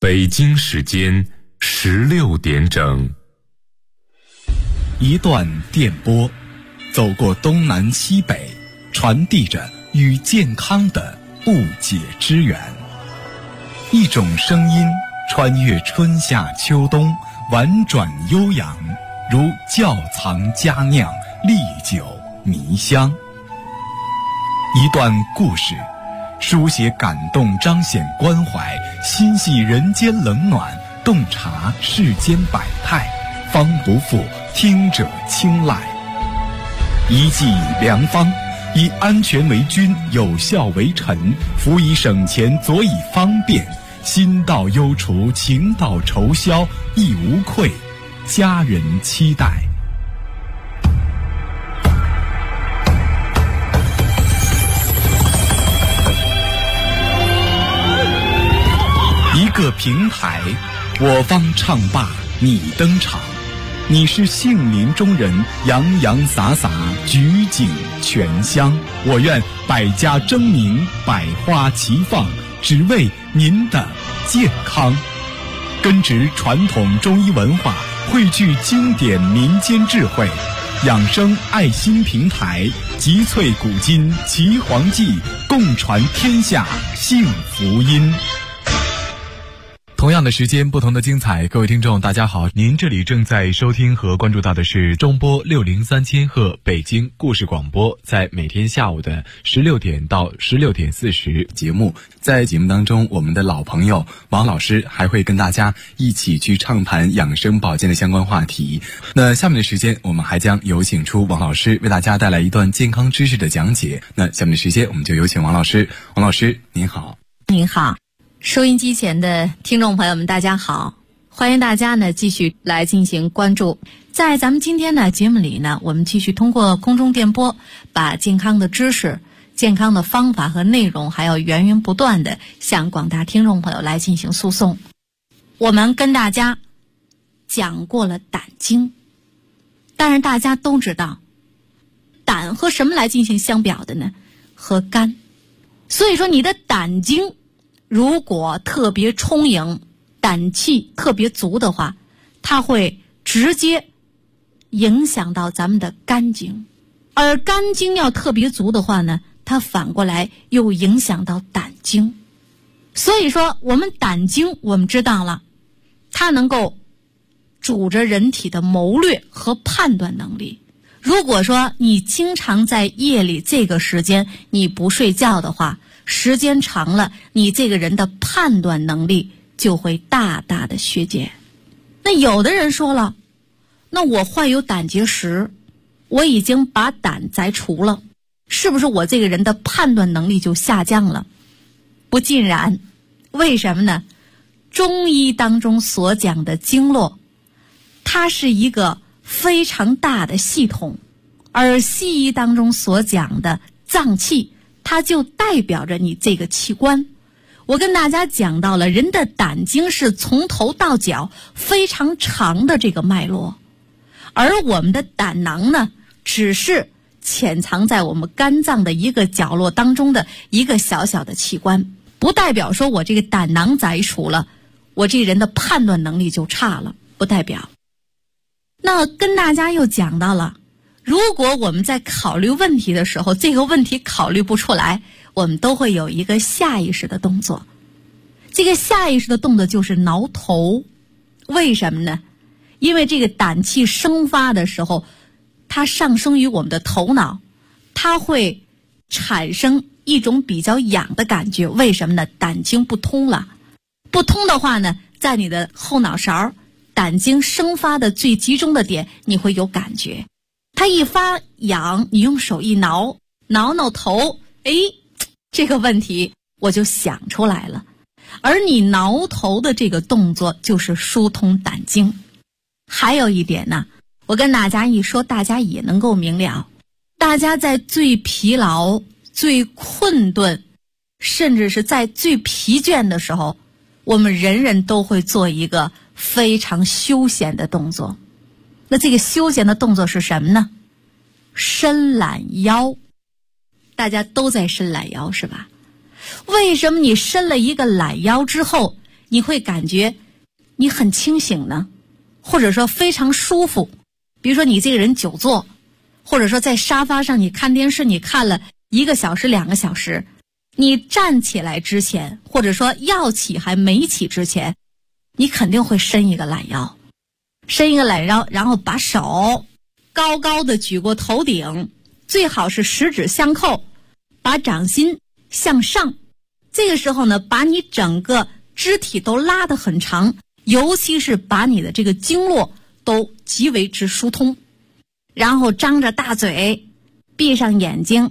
北京时间16点整。 一段电波，走过东南西北，传递着与健康的不解之缘。一种声音穿越春夏秋冬，婉转悠扬，如窖藏佳酿，历久弥香。一段故事，书写感动，彰显关怀，心系人间冷暖，洞察世间百态，方不负听者青睐。一剂良方，以安全为君，有效为臣，辅以省钱，佐以方便，心到忧除，情到愁消，亦无愧家人期待。一个平台，我方唱罢你登场，你是杏林中人，洋洋洒洒，举景全香。我愿百家争鸣，百花齐放，只为您的健康。根植传统中医文化，汇聚经典民间智慧，养生爱心平台，集萃古今岐黄记，共传天下幸福音。同样的时间，不同的精彩。各位听众大家好，您这里正在收听和关注到的是中波603千赫北京故事广播，在每天下午的16点到16点40节目。在节目当中，我们的老朋友王老师还会跟大家一起去畅谈养生保健的相关话题。那下面的时间，我们还将有请出王老师为大家带来一段健康知识的讲解。那下面的时间，我们就有请王老师。王老师您好。 您好，收音机前的听众朋友们大家好，欢迎大家呢继续来进行关注。在咱们今天的节目里呢，我们继续通过空中电波，把健康的知识、健康的方法和内容，还有源源不断的向广大听众朋友来进行输送。我们跟大家讲过了胆经，当然大家都知道胆和什么来进行相表的呢？和肝。所以说你的胆经如果特别充盈，胆气特别足的话，它会直接影响到咱们的肝经。而肝经要特别足的话呢，它反过来又影响到胆经。所以说我们胆经我们知道了，它能够主着人体的谋略和判断能力。如果说你经常在夜里这个时间你不睡觉的话，时间长了，你这个人的判断能力就会大大的削减。那有的人说了，那我患有胆结石，我已经把胆摘除了，是不是我这个人的判断能力就下降了？不尽然。为什么呢？中医当中所讲的经络，它是一个非常大的系统，而西医当中所讲的脏器，它就代表着你这个器官。我跟大家讲到了，人的胆经是从头到脚非常长的这个脉络，而我们的胆囊呢，只是潜藏在我们肝脏的一个角落当中的一个小小的器官，不代表说我这个胆囊摘除了，我这个人的判断能力就差了，不代表。那跟大家又讲到了，如果我们在考虑问题的时候，这个问题考虑不出来，我们都会有一个下意识的动作。这个下意识的动作就是挠头。为什么呢？因为这个胆气生发的时候，它上升于我们的头脑，它会产生一种比较痒的感觉。为什么呢？胆经不通了。不通的话呢，在你的后脑勺，胆经生发的最集中的点，你会有感觉。它一发痒，你用手一挠，挠挠头，这个问题我就想出来了。而你挠头的这个动作就是疏通胆经。还有一点呢，我跟大家一说，大家也能够明了。大家在最疲劳、最困顿，甚至是在最疲倦的时候，我们人人都会做一个非常休闲的动作。那这个休闲的动作是什么呢？伸懒腰。大家都在伸懒腰是吧？为什么你伸了一个懒腰之后， 你会感觉你很清醒呢？或者说非常舒服？比如说你这个人久坐，或者说在沙发上你看电视，你看了1个小时、2个小时，你站起来之前，或者说要起还没起之前，你肯定会伸一个懒腰，然后把手高高的举过头顶，最好是十指相扣，把掌心向上。这个时候呢，把你整个肢体都拉得很长，尤其是把你的这个经络都极为之疏通。然后张着大嘴，闭上眼睛，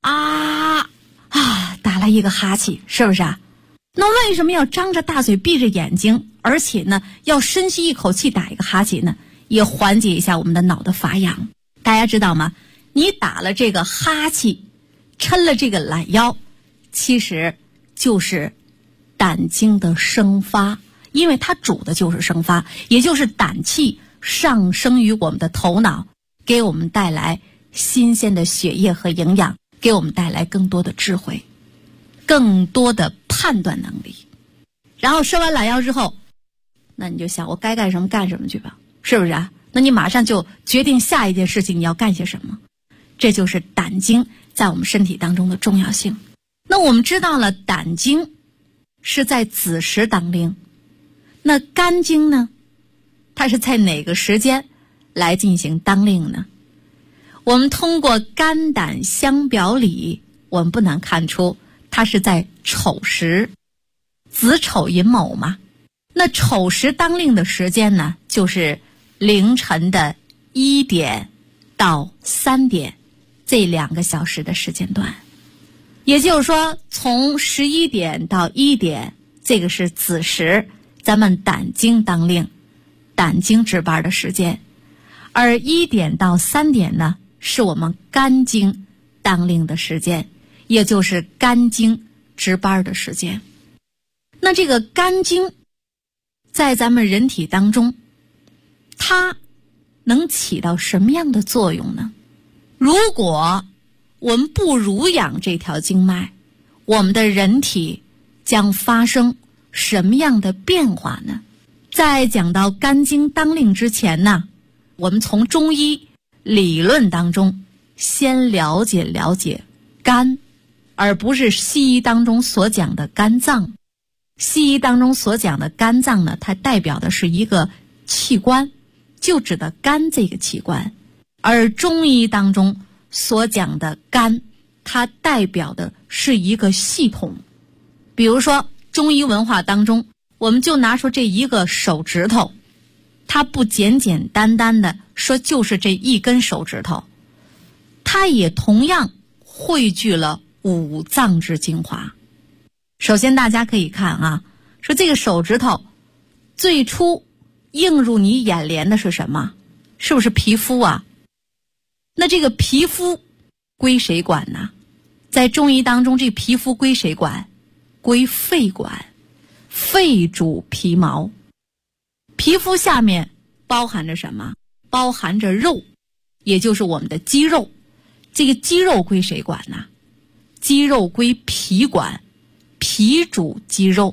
打了一个哈气，是不是啊？那为什么要张着大嘴闭着眼睛，而且呢要深吸一口气打一个哈气呢？也缓解一下我们的脑的发痒。大家知道吗？你打了这个哈气，抻了这个懒腰，其实就是胆经的生发，因为它主的就是生发，也就是胆气上升于我们的头脑，给我们带来新鲜的血液和营养，给我们带来更多的智慧，更多的判断能力。然后伸完懒腰之后，那你就想我该干什么干什么去吧，是不是啊？那你马上就决定下一件事情你要干些什么。这就是胆经在我们身体当中的重要性。那我们知道了胆经是在子时当令，那肝经呢，它是在哪个时间来进行当令呢？我们通过肝胆相表里，我们不难看出它是在丑时，子丑寅卯嘛。那丑时当令的时间呢，就是凌晨的1点到3点这2个小时的时间段。也就是说，从11点到1点，这个是子时，咱们胆经当令，胆经值班的时间。而1点到3点呢，是我们肝经当令的时间，也就是肝经值班的时间。那这个肝经在咱们人体当中，它能起到什么样的作用呢？如果我们不濡养这条经脉，我们的人体将发生什么样的变化呢？在讲到肝经当令之前呢，我们从中医理论当中先了解肝，而不是西医当中所讲的肝脏。西医当中所讲的肝脏呢，它代表的是一个器官，就指的肝这个器官。而中医当中所讲的肝，它代表的是一个系统。比如说中医文化当中，我们就拿出这一个手指头，它不简简单单的说就是这一根手指头，它也同样汇聚了5脏之精华。首先大家可以看啊，说这个手指头最初映入你眼帘的是什么？是不是皮肤啊？那这个皮肤归谁管呢？在中医当中，这皮肤归谁管？归肺管。肺主皮毛。皮肤下面包含着什么？包含着肉，也就是我们的肌肉。这个肌肉归谁管呢？肌肉归脾管，脾主肌肉。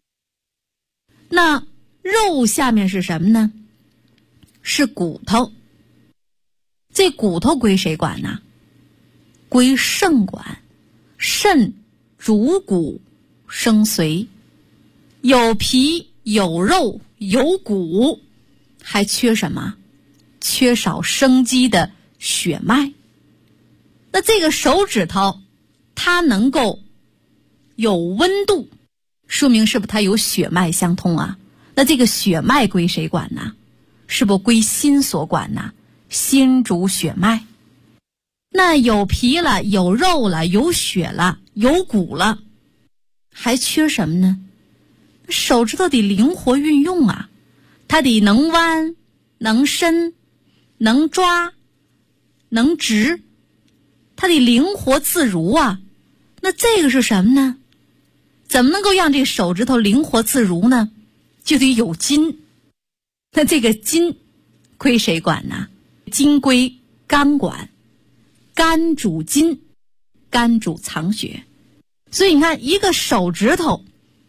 那肉下面是什么呢？是骨头。这骨头归谁管呢？归肾管。肾主骨生髓，有皮有肉有骨，还缺什么？缺少生机的血脉。那这个手指头它能够有温度，说明是不是它有血脉相通啊？那这个血脉归谁管呢？是不是归心所管呢？心主血脉。那有皮了，有肉了，有血了，有骨了，还缺什么呢？手指头得灵活运用啊，它得能弯能伸能抓能直，它得灵活自如啊。那这个是什么呢？怎么能够让这手指头灵活自如呢？就得有筋。那这个筋归谁管呢？筋归肝管。肝主筋，肝主藏血。所以你看，一个手指头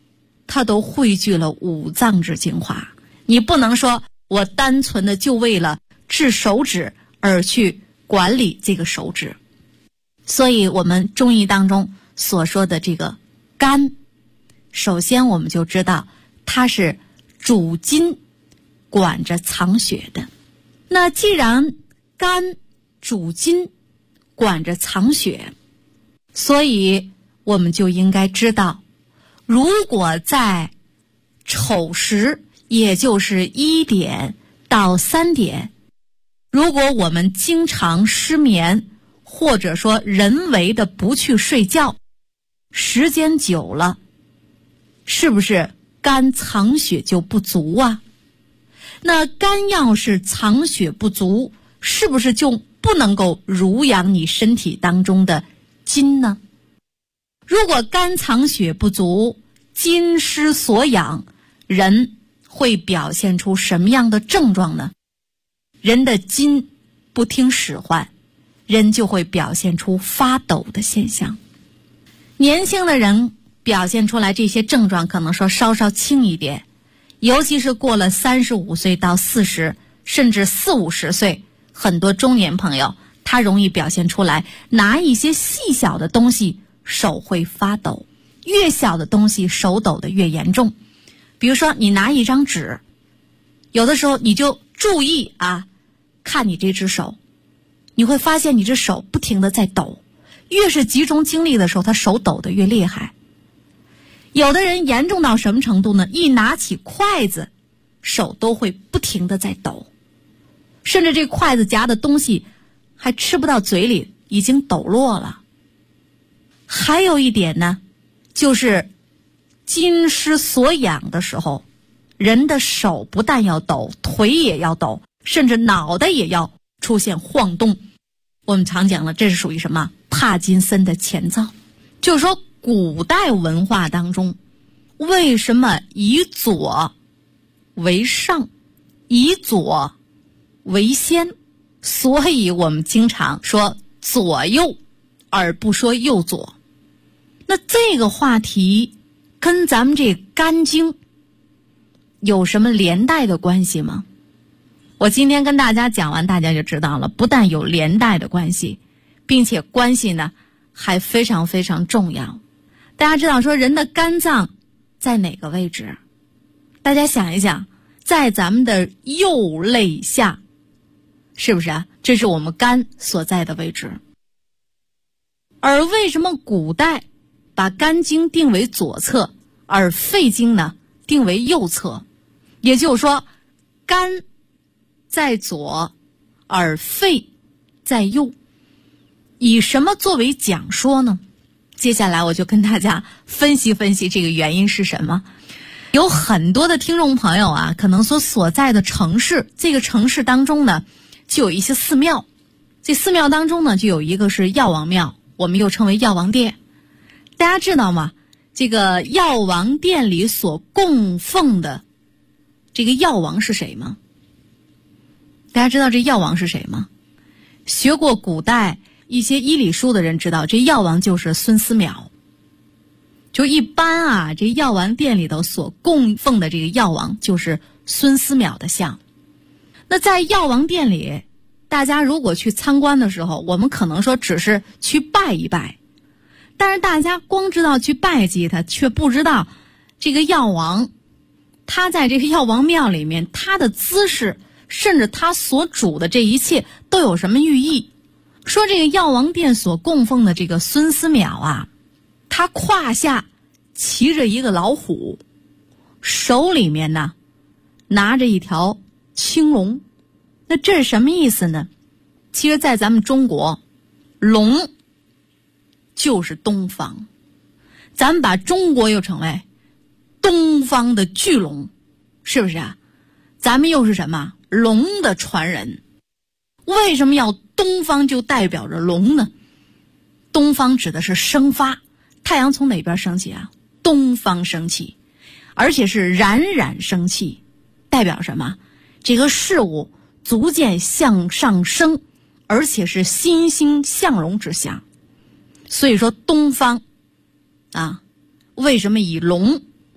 它都汇聚了五脏之精华。你不能说我单纯的就为了治手指而去管理这个手指。所以我们中医当中所说的这个肝，首先我们就知道它是主筋，管着藏血的。那既然肝主筋，管着藏血，所以我们就应该知道，如果在丑时，也就是1点到3点，如果我们经常失眠，或者说人为的不去睡觉，时间久了，是不是肝藏血就不足啊？那肝要是藏血不足，是不是就不能够濡养你身体当中的筋呢？如果肝藏血不足，筋失所养，人会表现出什么样的症状呢？人的筋不听使唤，人就会表现出发抖的现象。年轻的人表现出来这些症状可能说稍稍轻一点，尤其是过了35岁到40，甚至40-50岁，很多中年朋友他容易表现出来，拿一些细小的东西手会发抖，越小的东西手抖得越严重。比如说你拿一张纸，有的时候你就注意啊，看你这只手，你会发现你这手不停地在抖，越是集中精力的时候，他手抖得越厉害。有的人严重到什么程度呢？一拿起筷子，手都会不停地在抖，甚至这筷子夹的东西还吃不到嘴里，已经抖落了。还有一点呢，就是筋失所养的时候，人的手不但要抖，腿也要抖，甚至脑袋也要出现晃动。我们常讲了，这是属于什么？帕金森的前兆。就是说古代文化当中，为什么以左为上，以左为先？所以我们经常说左右，而不说右左。那这个话题跟咱们这肝经有什么连带的关系吗？我今天跟大家讲完，大家就知道了，不但有连带的关系，并且关系呢还非常非常重要。大家知道说人的肝脏在哪个位置？大家想一想，在咱们的右肋下，是不是啊？这是我们肝所在的位置。而为什么古代把肝经定为左侧，而肺经呢定为右侧？也就是说，肝在左，而肺在右。以什么作为讲说呢？接下来我就跟大家分析分析这个原因是什么。有很多的听众朋友啊，可能所在的城市，这个城市当中呢就有一些寺庙，这寺庙当中呢就有一个是药王庙，我们又称为药王殿。大家知道吗？这个药王殿里所供奉的这个药王是谁吗？大家知道这药王是谁吗？学过古代一些医理书的人知道，这药王就是孙思邈。就一般啊，这药王殿里头所供奉的这个药王就是孙思邈的像。那在药王殿里，大家如果去参观的时候，我们可能说只是去拜一拜，但是大家光知道去拜祭他，却不知道这个药王他在这个药王庙里面，他的姿势甚至他所主的这一切都有什么寓意。说这个药王殿所供奉的这个孙思邈啊，他胯下骑着一个老虎，手里面呢拿着一条青龙。那这是什么意思呢？其实在咱们中国，龙就是东方，咱们把中国又称为东方的巨龙，是不是啊？咱们又是什么？龙的传人。为什么要东方就代表着龙呢？东方指的是生发，太阳从哪边升起啊？东方升起，而且是冉冉升起，代表什么？这个事物逐渐向上升，而且是欣欣向荣之象。所以说东方啊，为什么以龙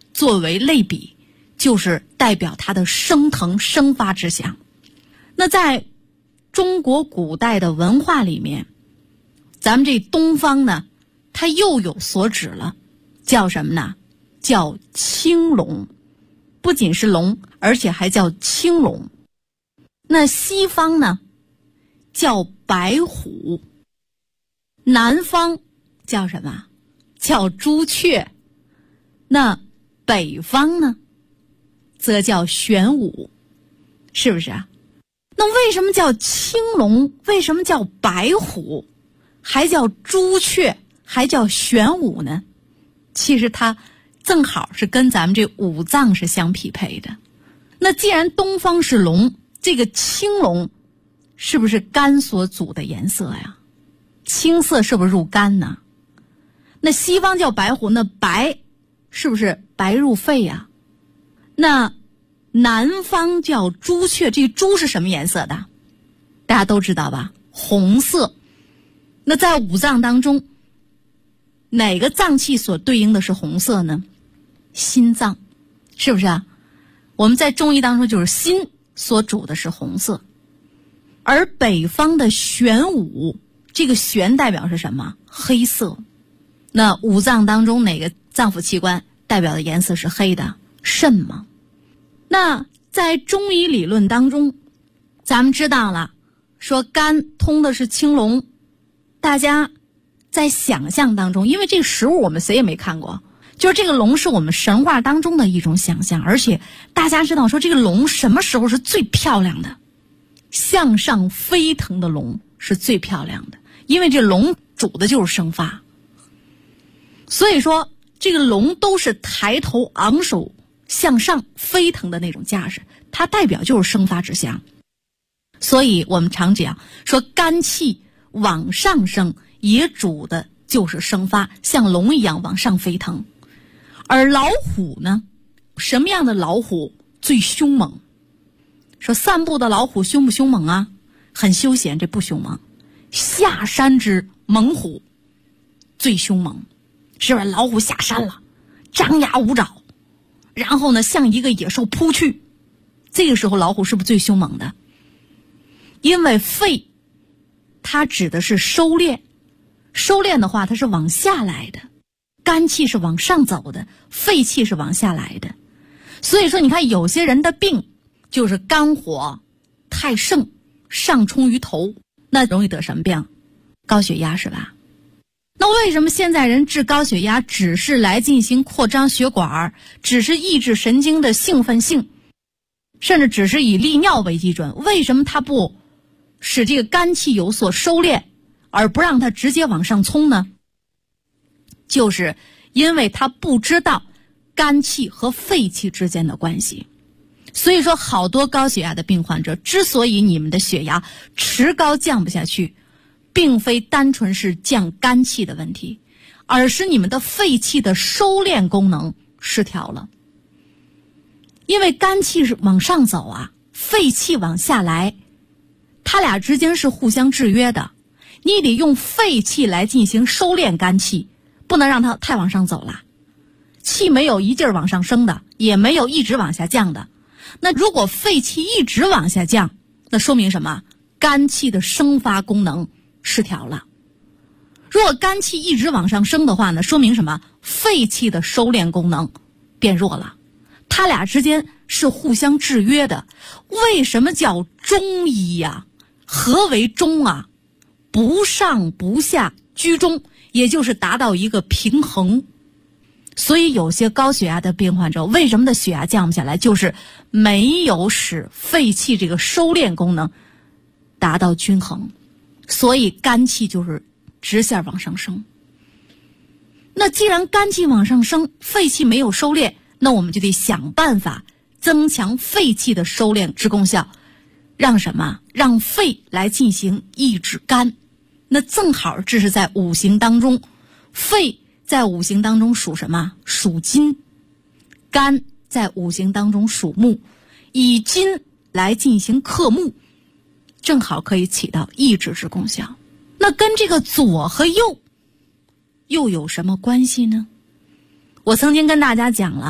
作为类比，就是代表它的升腾生发之象。那在中国古代的文化里面，咱们这东方呢，它又有所指了，叫什么呢？叫青龙，不仅是龙，而且还叫青龙。那西方呢，叫白虎，南方叫什么？叫朱雀。那北方呢，则叫玄武，是不是啊？那为什么叫青龙？为什么叫白虎？还叫朱雀？还叫玄武呢？其实它正好是跟咱们这五脏是相匹配的。那既然东方是龙，这个青龙是不是肝所主的颜色呀？青色是不是入肝呢？那西方叫白虎，那白是不是白入肺呀？那南方叫朱雀，这朱是什么颜色的？大家都知道吧？红色。那在五脏当中，哪个脏器所对应的是红色呢？心脏，是不是啊？我们在中医当中就是心所主的是红色。而北方的玄武，这个玄代表是什么？黑色。那五脏当中哪个脏腑器官代表的颜色是黑的？肾嘛。那在中医理论当中，咱们知道了，说肝通的是青龙，大家在想象当中，因为这个食物我们谁也没看过，就是这个龙是我们神话当中的一种想象，而且大家知道说这个龙什么时候是最漂亮的？向上飞腾的龙是最漂亮的，因为这龙主的就是生发。所以说这个龙都是抬头昂首向上飞腾的那种架势，它代表就是生发之象。所以我们常讲说肝气往上升，也主的就是生发，像龙一样往上飞腾。而老虎呢，什么样的老虎最凶猛？说散步的老虎凶不凶猛啊？很休闲，这不凶猛。下山之猛虎最凶猛，是不是？老虎下山了，张牙舞爪，然后呢向一个野兽扑去，这个时候老虎是不是最凶猛的？因为肺它指的是收敛，收敛的话它是往下来的，肝气是往上走的，肺气是往下来的。所以说你看有些人的病就是肝火太盛，上冲于头，那容易得什么病？高血压，是吧？那为什么现在人治高血压只是来进行扩张血管，只是抑制神经的兴奋性，甚至只是以利尿为基准？为什么他不使这个肝气有所收敛，而不让它直接往上冲呢？就是因为他不知道肝气和肺气之间的关系。所以说好多高血压的病患者之所以你们的血压迟高降不下去，并非单纯是降肝气的问题，而是你们的肺气的收敛功能失调了。因为肝气是往上走啊，肺气往下来，它俩之间是互相制约的。你得用肺气来进行收敛肝气，不能让它太往上走了。气没有一劲儿往上升的，也没有一直往下降的。那如果肺气一直往下降，那说明什么？肝气的生发功能失调了。如果肝气一直往上升的话呢，说明什么？肺气的收敛功能变弱了。它俩之间是互相制约的。为什么叫中医呀？何为中啊？不上不下，居中，也就是达到一个平衡。所以有些高血压的病患者，为什么的血压降不下来？就是没有使肺气这个收敛功能达到均衡，所以肝气就是直线往上升。那既然肝气往上升，肺气没有收敛，那我们就得想办法增强肺气的收敛之功效，让什么？让肺来进行抑制肝。那正好这是在五行当中，肺在五行当中属什么？属金。肝在五行当中属木，以金来进行克木，正好可以起到抑制之功效。那跟这个左和右又有什么关系呢？我曾经跟大家讲了，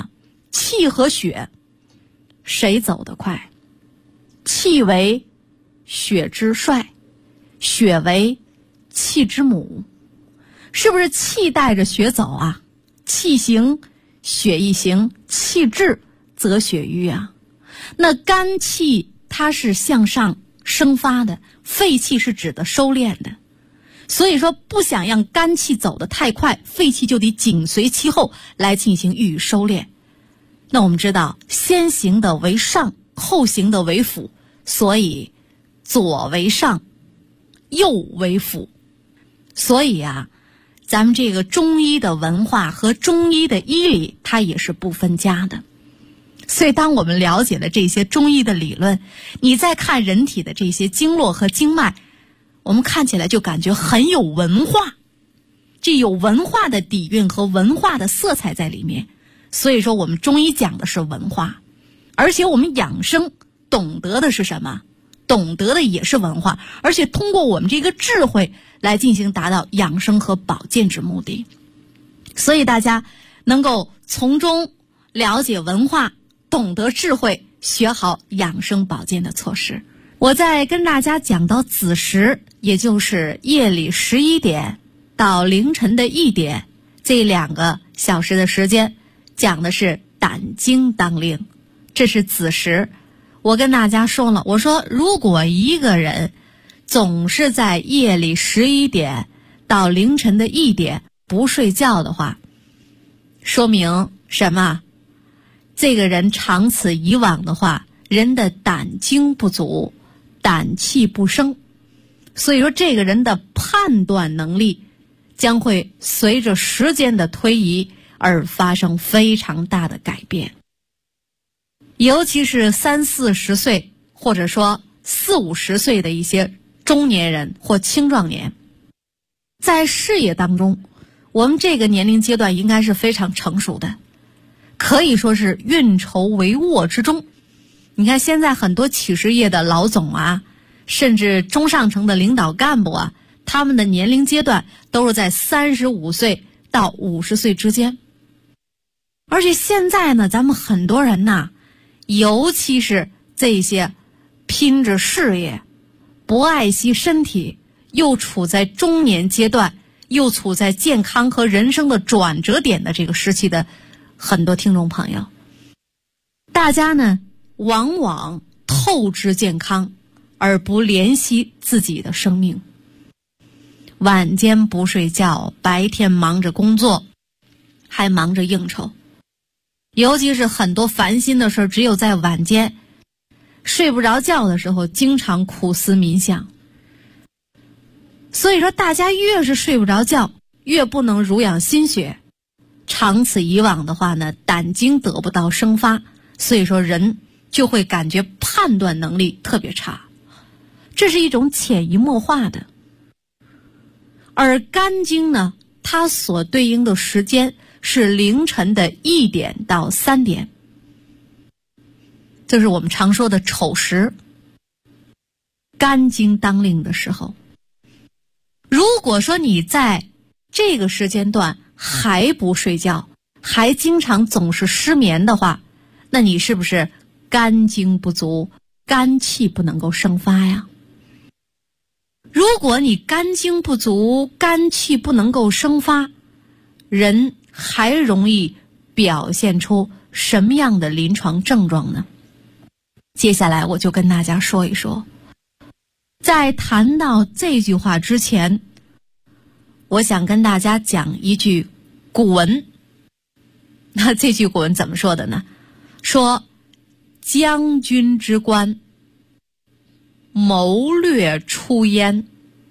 气和血谁走得快？气为血之帅，血为气之母。是不是气带着血走啊？气行血一行，气滞则血瘀啊。那肝气它是向上生发的，肺气是指的收敛的。所以说不想让肝气走得太快，肺气就得紧随其后来进行予以收敛。那我们知道先行的为上，后行的为辅，所以左为上，右为辅。所以啊，咱们这个中医的文化和中医的医理它也是不分家的。所以当我们了解了这些中医的理论，你再看人体的这些经络和经脉，我们看起来就感觉很有文化，这有文化的底蕴和文化的色彩在里面。所以说我们中医讲的是文化，而且我们养生懂得的是什么？懂得的也是文化，而且通过我们这个智慧来进行达到养生和保健之目的。所以大家能够从中了解文化，懂得智慧，学好养生保健的措施。我在跟大家讲到子时，也就是夜里11点到凌晨的1点，这2个小时的时间，讲的是胆经当令，这是子时。我跟大家说了，我说如果一个人总是在夜里11点到凌晨的1点不睡觉的话，说明什么？这个人长此以往的话，人的胆经不足，胆气不生，所以说这个人的判断能力将会随着时间的推移而发生非常大的改变。尤其是30、40岁或者说40、50岁的一些中年人或青壮年，在事业当中，我们这个年龄阶段应该是非常成熟的，可以说是运筹帷幄之中。你看现在很多企事业的老总啊，甚至中上层的领导干部啊，他们的年龄阶段都是在35岁到50岁之间。而且现在呢，咱们很多人呐，尤其是这些拼着事业不爱惜身体，又处在中年阶段，又处在健康和人生的转折点的这个时期的很多听众朋友，大家呢往往透支健康而不怜惜自己的生命，晚间不睡觉，白天忙着工作，还忙着应酬，尤其是很多烦心的事只有在晚间睡不着觉的时候经常苦思冥想。所以说大家越是睡不着觉，越不能濡养心血，长此以往的话呢，胆经得不到生发，所以说人就会感觉判断能力特别差，这是一种潜移默化的。而肝经呢，它所对应的时间是凌晨的1点到3点，这是我们常说的丑时，肝经当令的时候。如果说你在这个时间段还不睡觉，还经常总是失眠的话，那你是不是肝经不足，肝气不能够生发呀？如果你肝经不足，肝气不能够生发，人还容易表现出什么样的临床症状呢？接下来我就跟大家说一说。在谈到这句话之前，我想跟大家讲一句古文。那这句古文怎么说的呢？说将军之官，谋略出焉。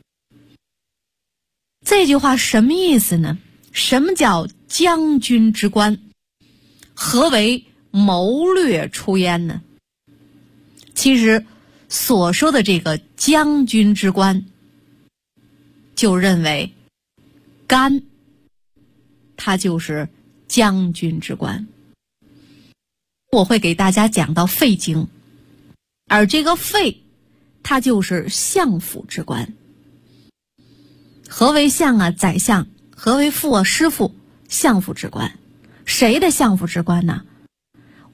这句话什么意思呢？什么叫将军之官？何为谋略出焉呢？其实所说的这个将军之官，就认为肝它就是将军之官。我会给大家讲到肺经，而这个肺它就是相府之官。何为相啊？宰相。何为父啊？师傅。相府之官。谁的相府之官呢？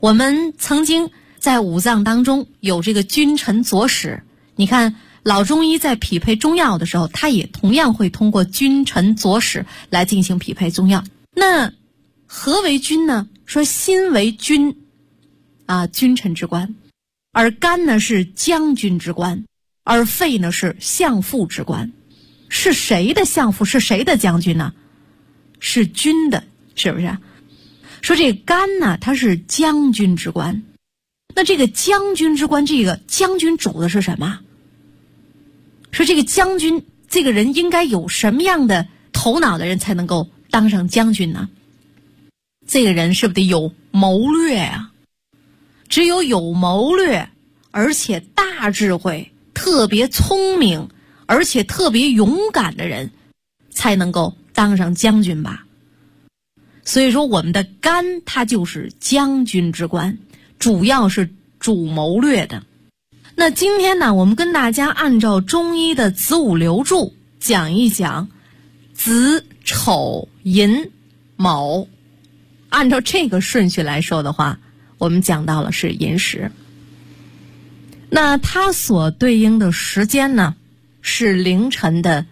我们曾经在五脏当中有这个君臣佐使，你看老中医在匹配中药的时候，他也同样会通过君臣佐使来进行匹配中药。那何为君呢？说心为君君臣之官，而肝呢是将军之官，而肺呢是相父之官。是谁的相父？是谁的将军呢？是君的，是不是？说这个肝呢，它是将军之官。那这个将军之官，这个将军主的是什么？说这个将军，这个人应该有什么样的头脑的人才能够当上将军呢？这个人是不是得有谋略啊？只有有谋略，而且大智慧，特别聪明，而且特别勇敢的人，才能够当上将军吧。所以说我们的肝它就是将军之官，主要是主谋略的。那今天呢，我们跟大家按照中医的子午流注讲一讲子丑寅卯，按照这个顺序来说的话，我们讲到了是寅时。那它所对应的时间呢，是凌晨的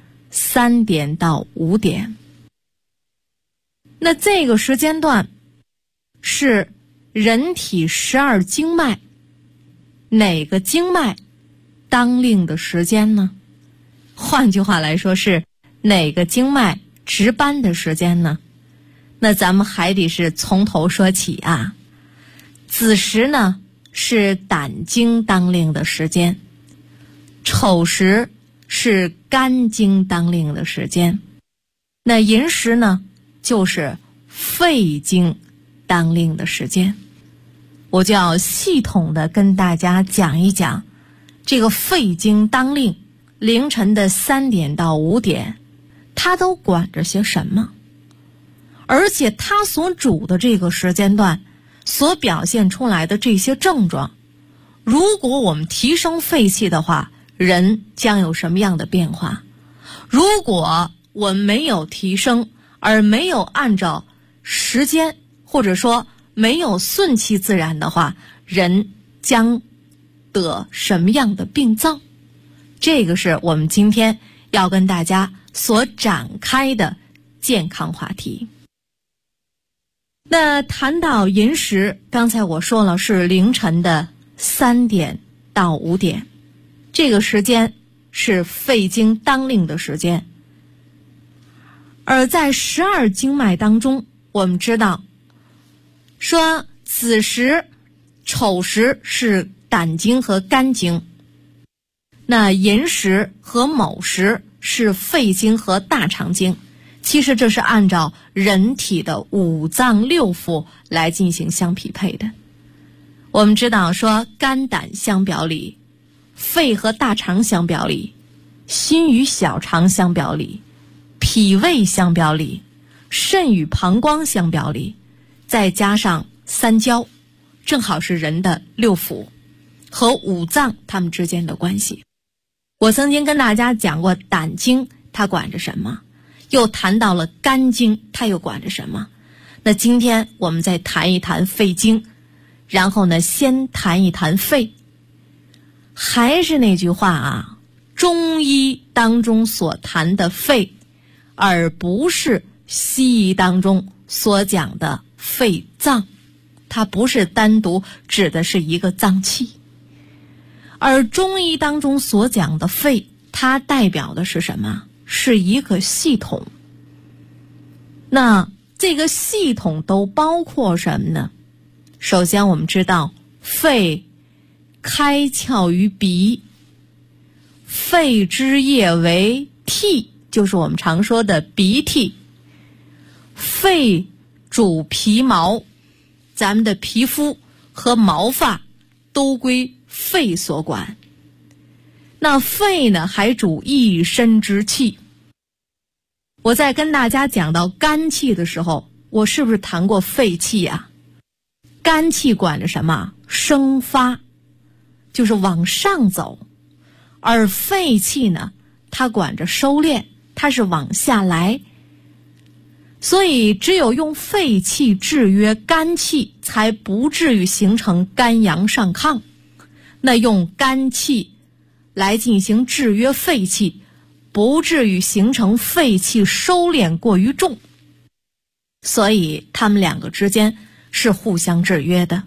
3点到5点。那这个时间段是人体12经脉哪个经脉当令的时间呢？换句话来说，是哪个经脉值班的时间呢？那咱们还得是从头说起啊。子时呢是胆经当令的时间，丑时是肝经当令的时间，那寅时呢就是肺经当令的时间。我就要系统的跟大家讲一讲这个肺经当令凌晨的3点到5点，它都管着些什么，而且它所主的这个时间段所表现出来的这些症状，如果我们提升肺气的话，人将有什么样的变化？如果我们没有提升，而没有按照时间，或者说没有顺其自然的话，人将得什么样的病灶？这个是我们今天要跟大家所展开的健康话题。那谈到寅时，刚才我说了是凌晨的3点到5点，这个时间是肺经当令的时间。而在12经脉当中，我们知道说子时丑时是胆经和肝经，那寅时和卯时是肺经和大肠经。其实这是按照人体的5脏6腑来进行相匹配的。我们知道说肝胆相表里，肺和大肠相表里，心与小肠相表里，脾胃相表里，肾与膀胱相表里，再加上三焦，正好是人的6腑和5脏它们之间的关系。我曾经跟大家讲过胆经它管着什么，又谈到了肝经它又管着什么。那今天我们再谈一谈肺经，然后呢先谈一谈肺。还是那句话啊，中医当中所谈的肺，而不是西医当中所讲的肺脏，它不是单独指的是一个脏器。而中医当中所讲的肺，它代表的是什么？是一个系统。那这个系统都包括什么呢？首先我们知道肺开窍于鼻，肺之液为涕，就是我们常说的鼻涕。肺主皮毛，咱们的皮肤和毛发都归肺所管。那肺呢还主一身之气。我在跟大家讲到肝气的时候，我是不是谈过肺气啊？肝气管着什么？生发，就是往上走。而肺气呢，它管着收敛，它是往下来。 所以只有用肺气制约肝气，才不至于形成肝阳上亢。那用肝气来进行制约肺气，不至于形成肺气收敛过于重。所以他们两个之间是互相制约的。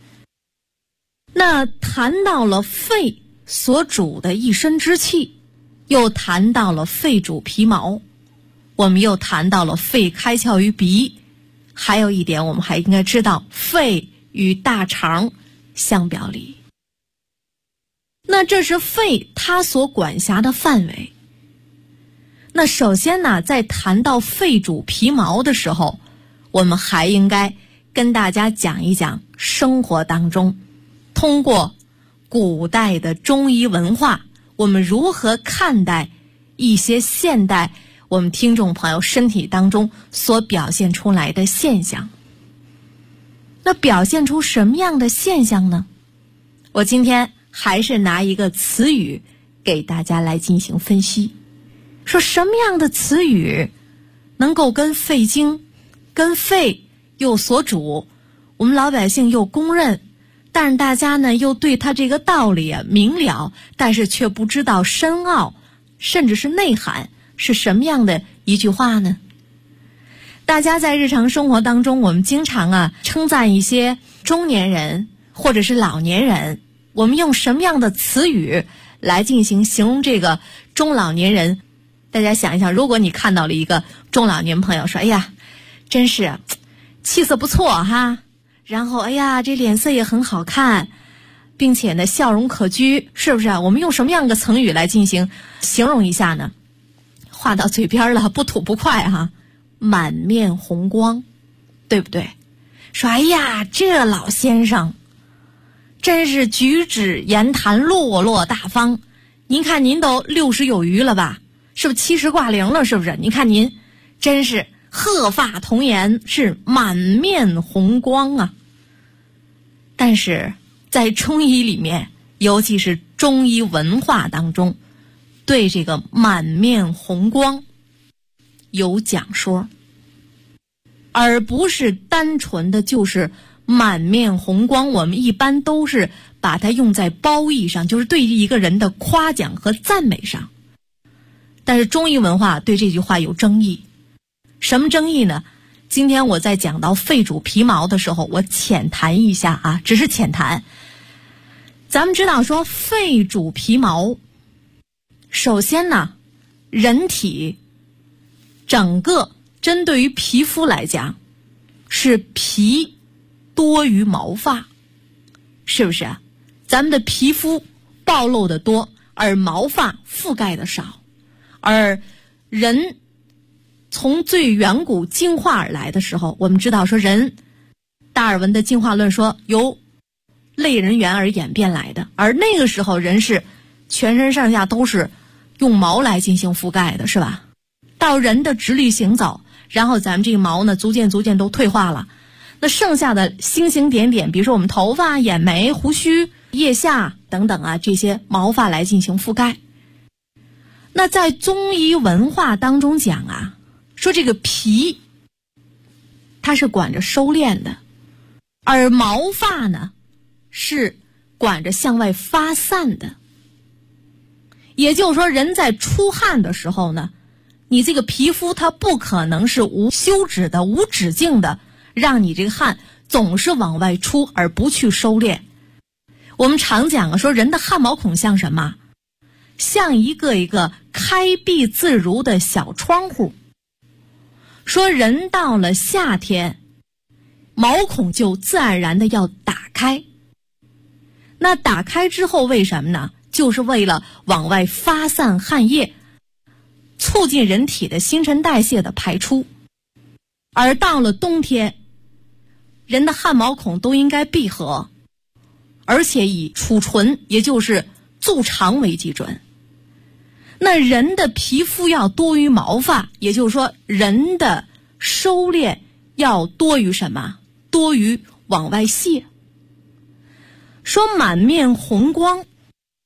那谈到了肺所主的一身之气，又谈到了肺主皮毛，我们又谈到了肺开窍于鼻，还有一点我们还应该知道，肺与大肠相表里。那这是肺它所管辖的范围。那首先呢，在谈到肺主皮毛的时候，我们还应该跟大家讲一讲生活当中通过古代的中医文化，我们如何看待一些现代我们听众朋友身体当中所表现出来的现象。那表现出什么样的现象呢？我今天还是拿一个词语给大家来进行分析，说什么样的词语能够跟肺经、跟肺有所主，我们老百姓又公认，但是大家呢又对他这个道理明了，但是却不知道深奥，甚至是内涵是什么样的一句话呢？大家在日常生活当中，我们经常称赞一些中年人或者是老年人，我们用什么样的词语来进行形容这个中老年人？大家想一想，如果你看到了一个中老年朋友说，哎呀，真是气色不错哈，然后哎呀，这脸色也很好看，并且呢笑容可掬，是不是？我们用什么样的成语来进行形容一下呢？话到嘴边了，不吐不快哈，满面红光，对不对？说哎呀，这老先生真是举止言谈落落大方，您看您都60有余了吧，是不是70挂零了，是不是？您看您真是鹤发童颜，是满面红光啊。但是在中医里面，尤其是中医文化当中，对这个满面红光有讲说，而不是单纯的就是满面红光。我们一般都是把它用在褒义上，就是对一个人的夸奖和赞美上。但是中医文化对这句话有争议。什么争议呢？今天我在讲到肺主皮毛的时候，我浅谈一下只是浅谈。咱们知道说肺主皮毛，首先呢，人体整个针对于皮肤来讲，是皮多于毛发，是不是？咱们的皮肤暴露的多，而毛发覆盖的少。而人从最远古进化而来的时候，我们知道说人，达尔文的进化论说由类人猿而演变来的，而那个时候人是全身上下都是用毛来进行覆盖的，是吧？到人的直立行走，然后咱们这个毛呢逐渐都退化了，那剩下的星星点点，比如说我们头发、眼眉、胡须、腋下等等这些毛发来进行覆盖。那在中医文化当中讲说这个皮它是管着收敛的，而毛发呢是管着向外发散的。也就是说，人在出汗的时候呢，你这个皮肤它不可能是无休止的、无止境的，让你这个汗总是往外出而不去收敛。我们常讲说人的汗毛孔像什么？像一个一个开闭自如的小窗户。说人到了夏天，毛孔就自然而然的要打开。那打开之后为什么呢？就是为了往外发散汗液，促进人体的新陈代谢的排出。而到了冬天，人的汗毛孔都应该闭合，而且以储存，也就是贮藏为基准。那人的皮肤要多于毛发，也就是说人的收敛要多于什么？多于往外泄。说满面红光，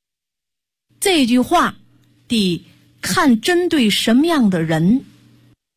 这句话得看针对什么样的人。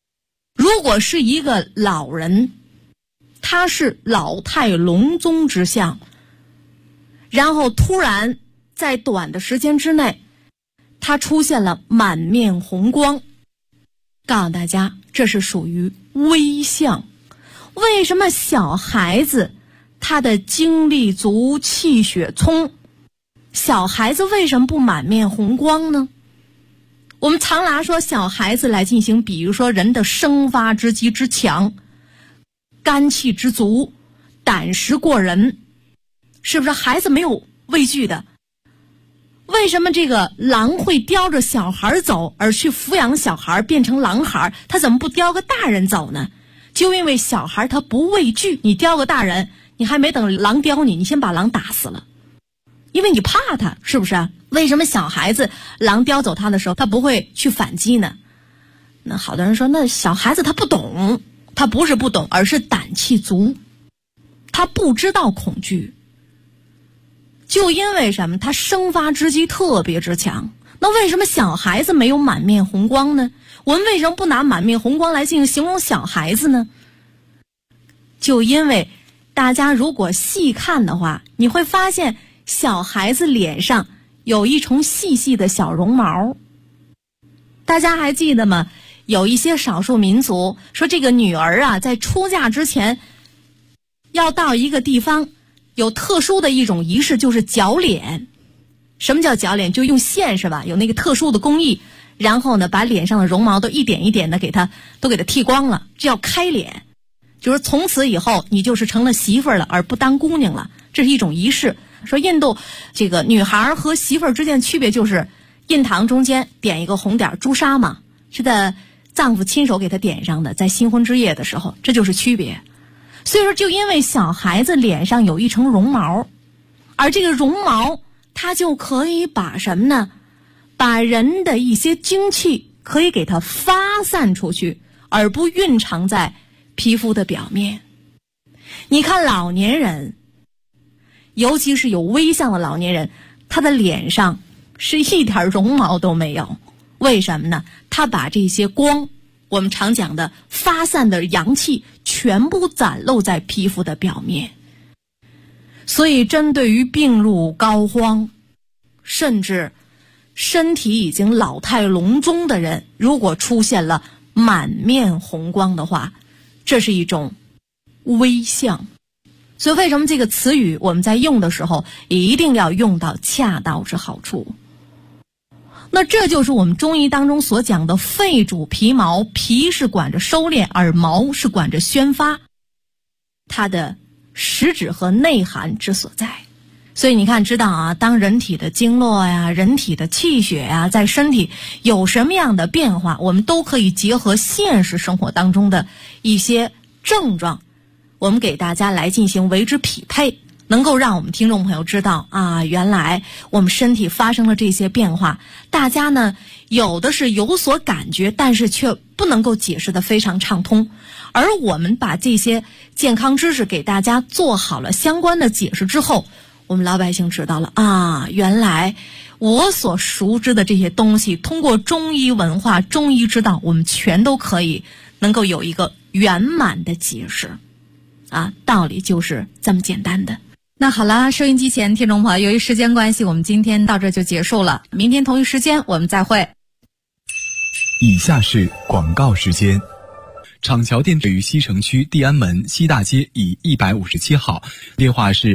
如果是一个老人，他是老态龙钟之相，然后突然在短的时间之内，他出现了满面红光，告诉大家这是属于危相。为什么小孩子他的精力足，气血充，小孩子为什么不满面红光呢？我们常拿说小孩子来进行，比如说人的生发之机之强，肝气之足，胆识过人，是不是孩子没有畏惧的？为什么这个狼会叼着小孩走，而去抚养小孩变成狼孩，他怎么不叼个大人走呢？就因为小孩他不畏惧，你叼个大人，你还没等狼叼你，你先把狼打死了，因为你怕他，是不是？为什么小孩子狼叼走他的时候他不会去反击呢？那好多人说，那小孩子他不懂，他不是不懂，而是胆气足，他不知道恐惧。就因为什么？他生发之机特别之强。那为什么小孩子没有满面红光呢？我们为什么不拿满面红光来进行形容小孩子呢？就因为大家如果细看的话，你会发现小孩子脸上有一重细细的小绒毛。大家还记得吗？有一些少数民族说，这个女儿啊，在出嫁之前要到一个地方，有特殊的一种仪式，就是绞脸。什么叫绞脸？就用线，是吧？有那个特殊的工艺，然后呢，把脸上的绒毛都一点一点的给它剃光了，这叫开脸。就是从此以后你就是成了媳妇儿了，而不当姑娘了，这是一种仪式。说印度这个女孩和媳妇儿之间区别就是印堂中间点一个红点，朱砂嘛，是的，丈夫亲手给她点上的，在新婚之夜的时候，这就是区别。所以说，就因为小孩子脸上有一层绒毛，而这个绒毛它就可以把什么呢？把人的一些精气可以给它发散出去，而不蕴藏在皮肤的表面。你看老年人，尤其是有微相的老年人，他的脸上是一点绒毛都没有。为什么呢？他把这些光，我们常讲的发散的阳气全部展露在皮肤的表面。所以针对于病入膏肓，甚至身体已经老态龙钟的人，如果出现了满面红光的话，这是一种危相。所以为什么这个词语我们在用的时候一定要用到恰到之好处？那这就是我们中医当中所讲的肺主皮毛，皮是管着收敛，而毛是管着宣发，它的实质和内涵之所在。所以你看，知道啊，当人体的经络呀、人体的气血呀，在身体有什么样的变化，我们都可以结合现实生活当中的一些症状，我们给大家来进行为之匹配，能够让我们听众朋友知道啊，原来我们身体发生了这些变化。大家呢，有的是有所感觉，但是却不能够解释得非常畅通。而我们把这些健康知识给大家做好了相关的解释之后，我们老百姓知道了啊，原来我所熟知的这些东西，通过中医文化、中医之道，我们全都可以能够有一个圆满的解释啊，道理就是这么简单的。那好了，收音机前听众朋友，由于时间关系，我们今天到这就结束了，明天同一时间我们再会。 以下是广告时间。厂桥店位于西城区地安门西大街以157号，电话是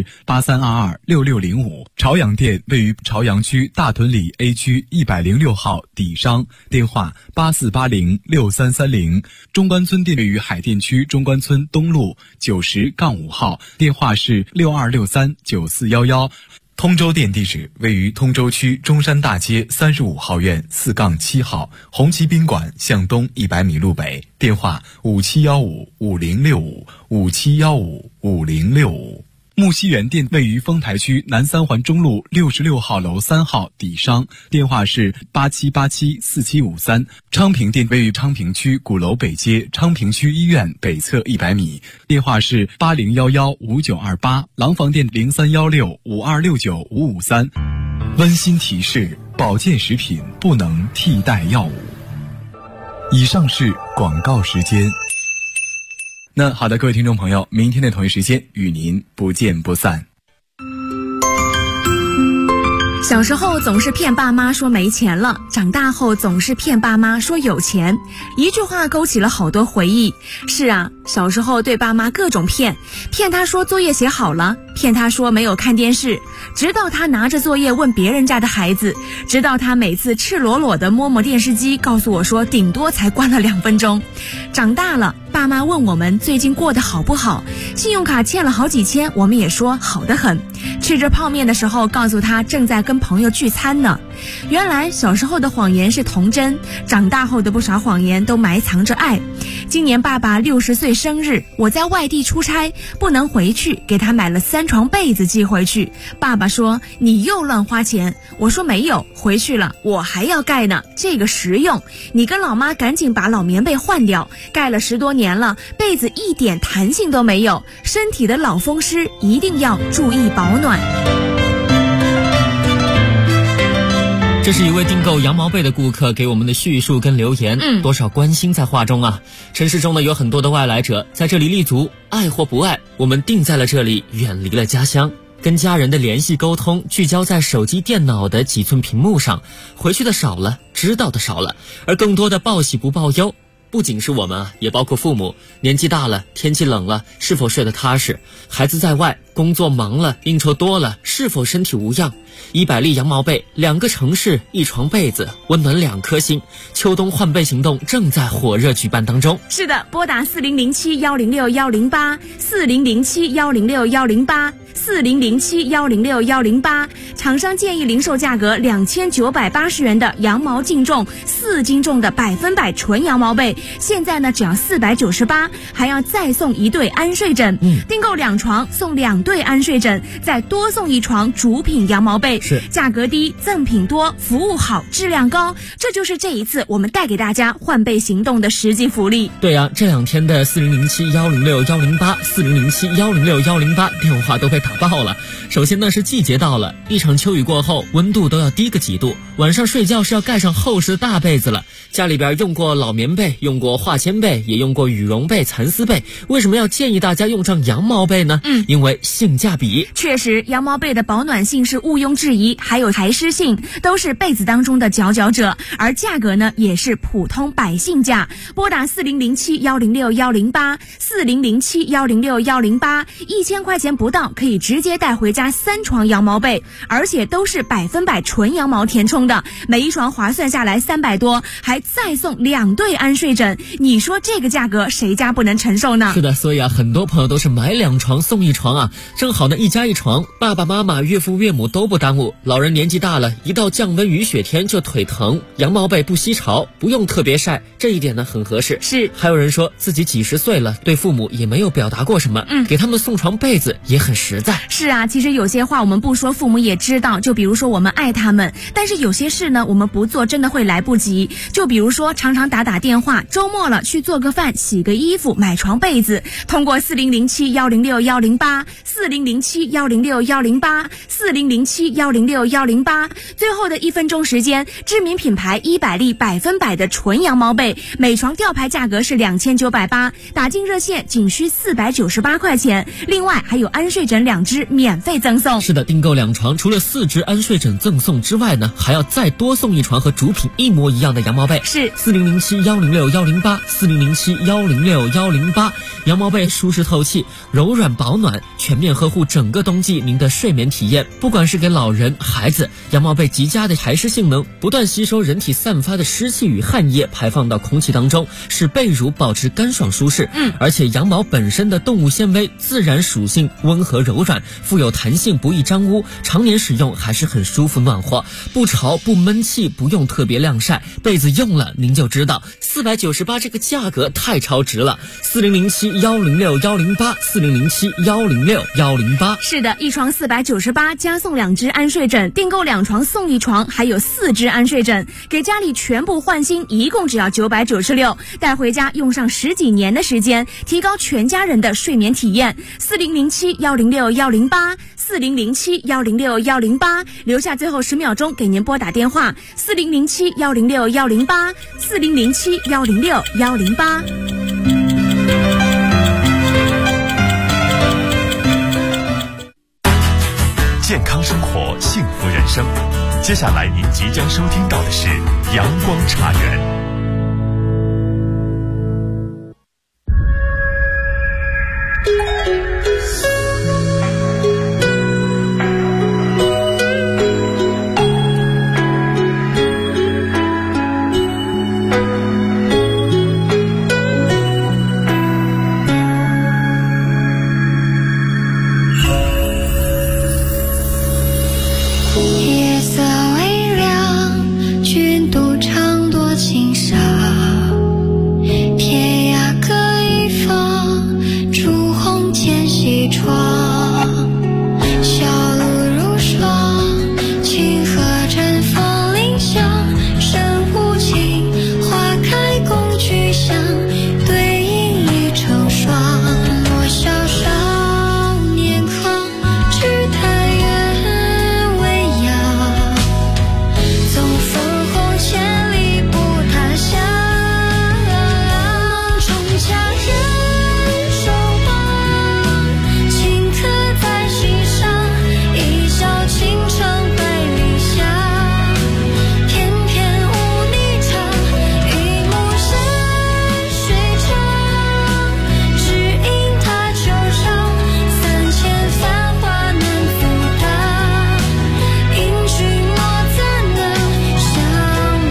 83226605。朝阳店位于朝阳区大屯里 A 区106号底商，电话84806330。中关村店位于海淀区中关村东路90-5号，电话是62639411。通州店地址位于通州区中山大街35号院4-7号，红旗宾馆向东100米路北，电话57155065，57155065。木樨园店位于丰台区南三环中路66号楼3号底商，电话是87874753。昌平店位于昌平区鼓楼北街昌平区医院北侧100米，电话是80115928。廊坊店031652695553。温馨提示：保健食品不能替代药物。 以上是广告时间。那好的，各位听众朋友，明天的同一时间与您不见不散。 小时候总是骗爸妈说没钱了，长大后总是骗爸妈说有钱，一句话勾起了好多回忆。是啊，小时候对爸妈各种骗他说作业写好了，骗他说没有看电视，直到他拿着作业问别人家的孩子，直到他每次赤裸裸地摸电视机，告诉我说顶多才关了2分钟。长大了，爸妈问我们最近过得好不好，信用卡欠了好几千，我们也说好得很。吃着泡面的时候，告诉他正在跟朋友聚餐呢。原来小时候的谎言是童真，长大后的不少谎言都埋藏着爱。今年爸爸60岁生日，我在外地出差不能回去，给他买了3床被子寄回去。爸爸说你又乱花钱，我说没有，回去了我还要盖呢，这个实用。你跟老妈赶紧把老棉被换掉，盖了10多年了，被子一点弹性都没有，身体的老风湿一定要注意保暖。 这是一位订购羊毛被的顾客给我们的叙述跟留言，多少关心在话中啊！城市中呢有很多的外来者在这里立足，爱或不爱，我们定在了这里，远离了家乡，跟家人的联系沟通聚焦在手机电脑的几寸屏幕上，回去的少了，知道的少了，而更多的报喜不报忧。不仅是我们啊，也包括父母，年纪大了，天气冷了，是否睡得踏实？孩子在外工作忙了，应酬多了，是否身体无恙？100粒羊毛被，2个城市，1床被子，温暖2颗心。秋冬换被行动正在火热举办当中。 是的，拨打4007-106-108，4007-106-108，4007-106-108。厂商建议零售价格2980元的羊毛净重4斤重的100%纯羊毛被，现在呢只要498，还要再送1对安睡枕。订购2床送2对安睡枕，再多送1床主品羊毛被， 是价格低，赠品多，服务好，质量高，这就是这一次我们带给大家换被行动的实际福利。 对啊，这2天的4007-106-108，4007-106-108电话都被打爆了。首先呢是季节到了，一场秋雨过后，温度都要低个几度，晚上睡觉是要盖上厚实的大被子了。家里边用过老棉被，用过化纤被，也用过羽绒被、蚕丝被，为什么要建议大家用上羊毛被呢？因为性价比。 确实，羊毛被的保暖性是毋庸置疑，还有排湿性都是被子当中的佼佼者，而价格呢也是普通百姓价。拨打4007-106-108，4007-106-108，1000块钱不到可以直接带回家3床羊毛被，而且都是100%纯羊毛填充的，每一床划算下来300多，还再送2对安睡枕。你说这个价格谁家不能承受呢？ 是的，所以啊，很多朋友都是买2床送1床啊，正好呢1家1床，爸爸妈妈、岳父岳母都不耽误。老人年纪大了，一到降温雨雪天就腿疼，羊毛被不吸潮，不用特别晒，这一点呢很合适。 是， 还有人说自己几十岁了，对父母也没有表达过什么，给他们送床被子也很实在。 是啊，其实有些话我们不说，父母也知道，就比如说我们爱他们，但是有些事呢我们不做真的会来不及。就比如说常常打电话，周末了去做个饭，洗个衣服，买床被子，通过4007-106-108，4007-106-108，4007-106-108，最后的1分钟时间，知名品牌100粒100%的纯羊毛被，每床吊牌价格是2980，打进热线仅需498块钱，另外还有安睡枕2只免费赠送。 是的，订购2床，除了4只安睡枕赠送之外呢，还要再多送1床和主品一模一样的羊毛被。 是 4007-106-108，4007-106-108，羊毛被舒适透气，柔软保暖，全面呵护整个冬季您的睡眠体验。不管是给老人、孩子，羊毛被极佳的排湿性能，不断吸收人体散发的湿气与汗液，排放到空气当中，使被褥保持干爽舒适。而且羊毛本身的动物纤维自然属性温和柔软，富有弹性，不易脏污，常年使用还是很舒服暖和，不潮不闷气，不用特别晾晒，被子用了您就知道498这个价格太超值了。4007-106-108，4007-106-108。 是的，一床498，加送2只安睡枕，订购2床送1床，还有4只安睡枕，给家里全部换新，一共只要996，带回家用上10几年的时间，提高全家人的睡眠体验。4007-106-108，4007-106-108，留下最后10秒钟给您拨打电话，4007-106-108，4007-106-108。 106-108。 健康生活，幸福人生。接下来您即将收听到的是阳光茶园。 夜色微凉，君独唱多情伤。天涯各一方，烛红渐西窗。小路如霜，清河绽放林香。深无情，花开共聚香，对影已成双。莫笑少年狂，只叹缘未央。纵分红千里不他乡，终家人守望，情刻在心上。一笑倾城百里香，偏偏无你唱。一幕山水长，只因他秋伤。3000繁华难阻挡，因君莫怎能相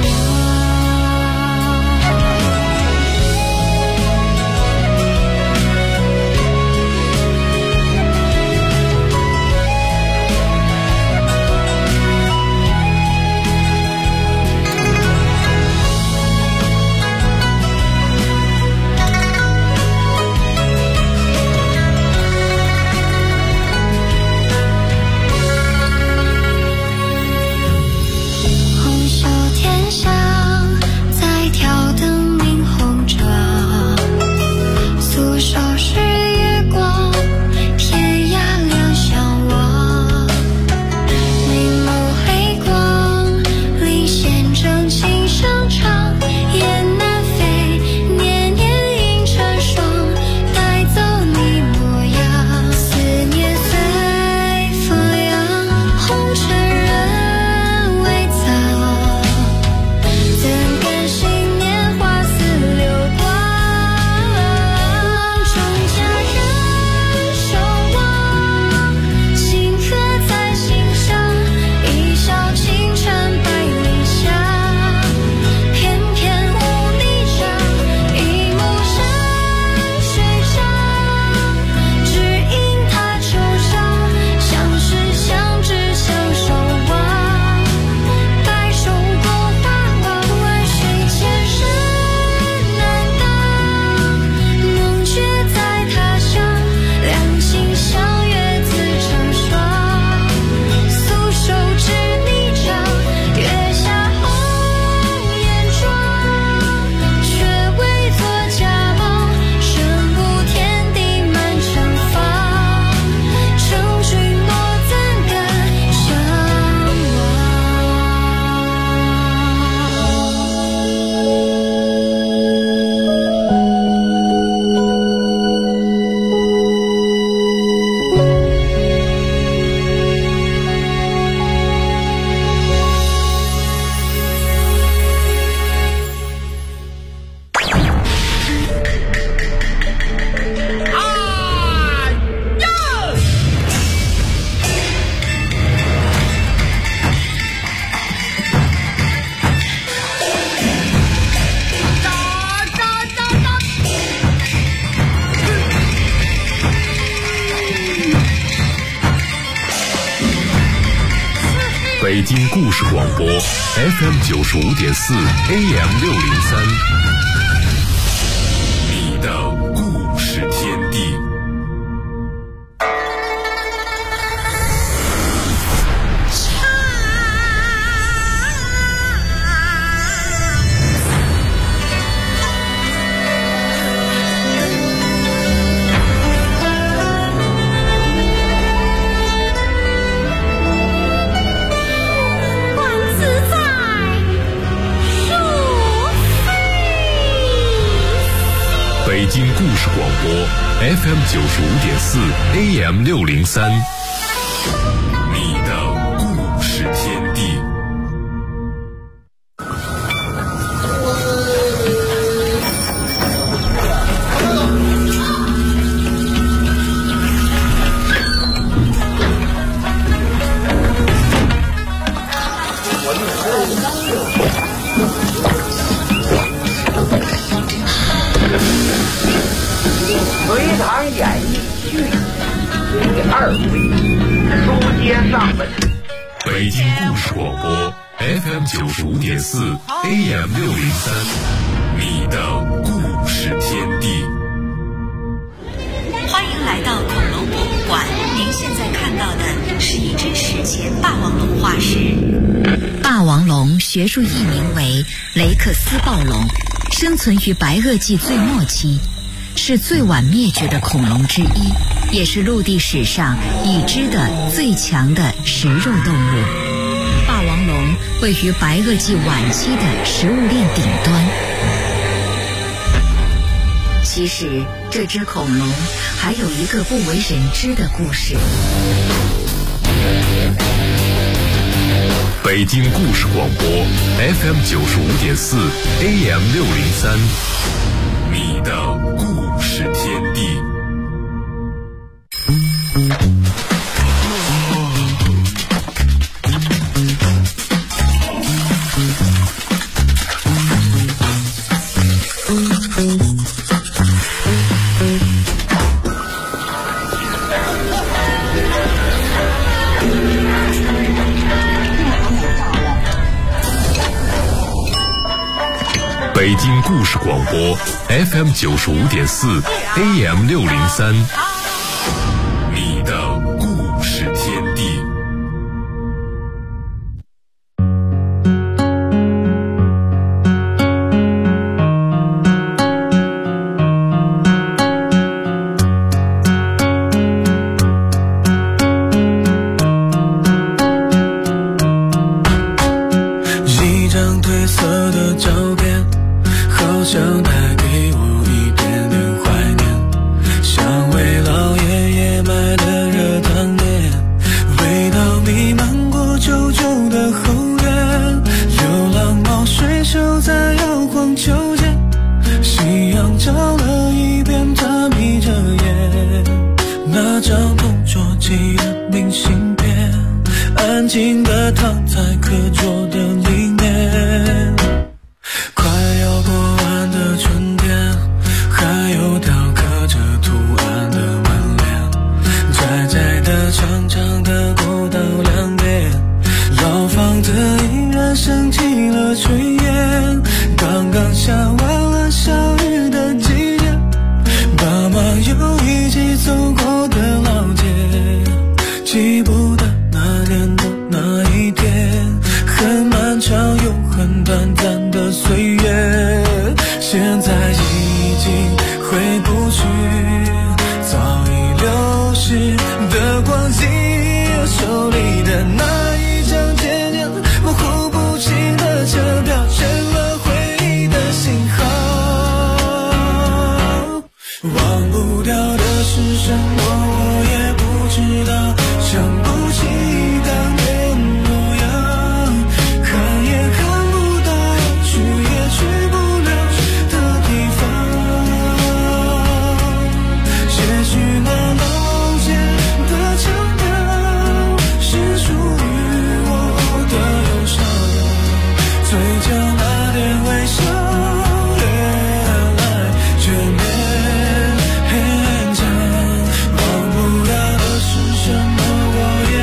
红袖添香，再挑灯明红妆。素手是月光，天涯两相望。明眸黑光，领先正气上场。雁南飞，年年映成双。带走你模样，思念随风扬。红尘人未藏，怎甘心年华似流光。终家人守望，情刻在心上。一笑倾城百里香，偏偏无你唱。一幕山水长，只因他秋伤。相识相知相守望，白首过花望。万水千山难挡，梦觉在他乡。两情相悦自成双，素手执迷杖。月下红颜妆，却未作假貌。身不天地满城芳，成君莫怎敢相北京故事广播 FM 95.4 AM 603，你的故事天地。 万自在，树飞。 北京故事广播 FM 95.4 AM 603，你的故事天地。 隋唐演义续第2回，书接上文。 北京故事广播 FM 95.4 AM 603，你的故事天地。 欢迎来到恐龙博物馆，您现在看到的是一只史前霸王龙化石。霸王龙学术译名为雷克斯暴龙，生存于白垩纪最末期，是最晚灭绝的恐龙之一，也是陆地史上已知的最强的食肉动物。霸王龙位于白垩纪晚期的食物链顶端。其实这只恐龙还有一个不为人知的故事。 北京故事广播 FM 95.4 AM 603，你的故事天地。北京故事广播 FM 95.4 AM 603，你的故事天地。 一张褪色的照片，好像带给我一点点怀念，像为老爷爷买的热汤面，味道弥漫过旧旧的后院，流浪猫睡熟在摇晃秋千，夕阳照了一遍，它眯着眼，那张同桌寄的明信片，安静地躺在课桌的里面。快要过完的春天，还有雕刻着图案的门帘，窄窄的长长的过道两边，老房子依然升起了炊烟，刚刚下完了小雨的季节，爸妈又一起走过的老街，记不得那年的那一天，很漫长又很短暂的岁月，现在已经回不去早已流逝的光景，手里的那一张渐渐模糊不清的车票，成了回忆的信号。忘不掉的是什么我也不知道，想不起当年模样，看也看不到，去也去不了的地方，也许那老街的腔调是属于我的忧伤，嘴角那点微笑越来越勉强，忘不了的是什么我也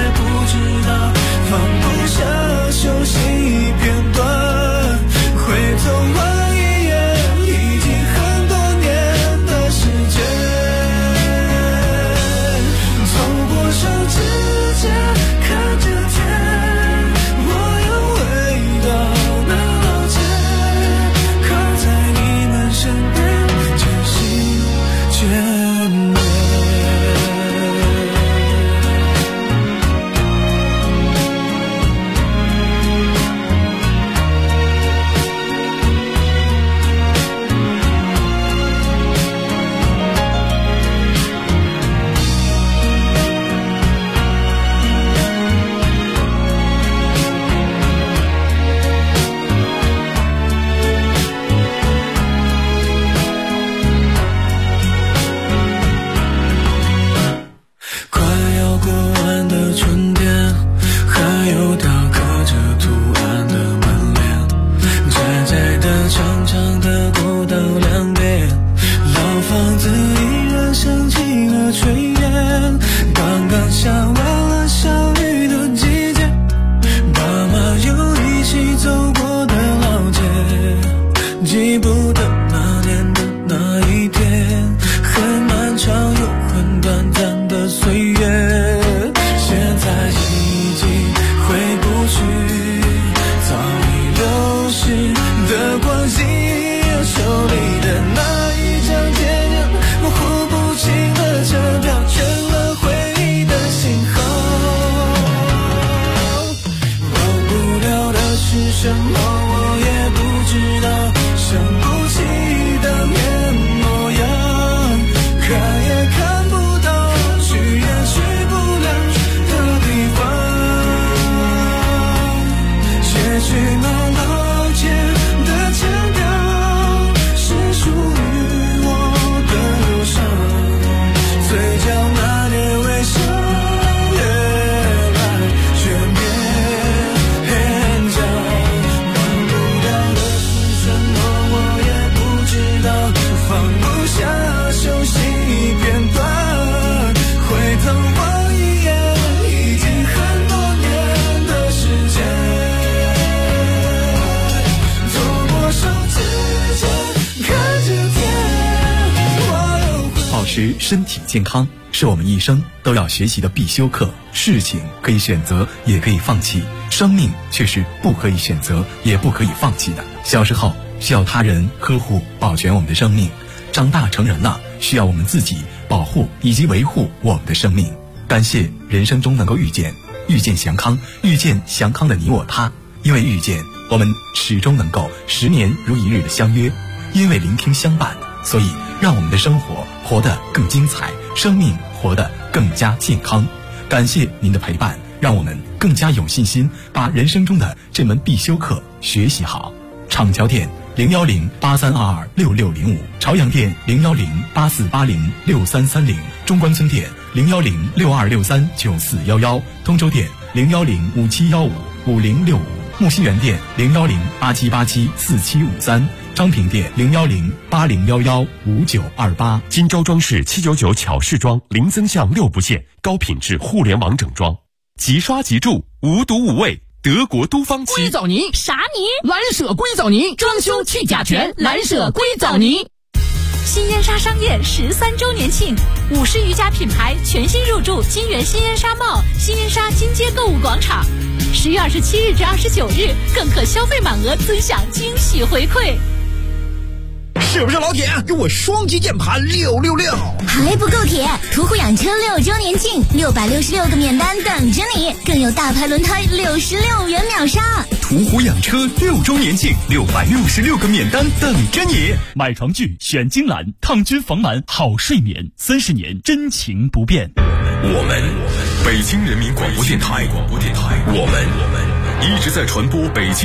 持身体健康是我们一生都要学习的必修课。事情可以选择，也可以放弃，生命却是不可以选择，也不可以放弃的。小时候需要他人呵护保全我们的生命，长大成人了，需要我们自己保护以及维护我们的生命。感谢人生中能够遇见祥康，遇见祥康的你我他。因为遇见，我们始终能够10年如一日的相约；因为聆听相伴，所以让我们的生活活得更精彩，生命活得更加健康。感谢您的陪伴，让我们更加有信心把人生中的这门必修课学习好。厂桥店01083226605，朝阳店01084806330，中关村店01062639411，通州店01057155065，木樨园店01087874753，昌平店01080115928。 金州装饰799巧饰装，零增项6不限，高品质互联网整装，即刷即住，无毒无味，德国都芳漆。 硅藻泥啥泥？ 蓝舍硅藻泥，装修去甲醛，蓝舍硅藻泥。 新烟沙商业13周年庆，50余家品牌全新入驻金源新烟沙贸、新烟沙金街购物广场。10月27日至29日，更可消费满额尊享惊喜回馈。 是不是老铁？给我双击键盘666！ 还不够铁！途虎养车6周年庆，666个免单等着你，更有大牌轮胎66元秒杀。 途虎养车6周年庆，666个免单等着你。 买床具选金兰，抗菌防螨好睡眠，30年真情不变。 我们北京人民广播电台，我们一直在传播北京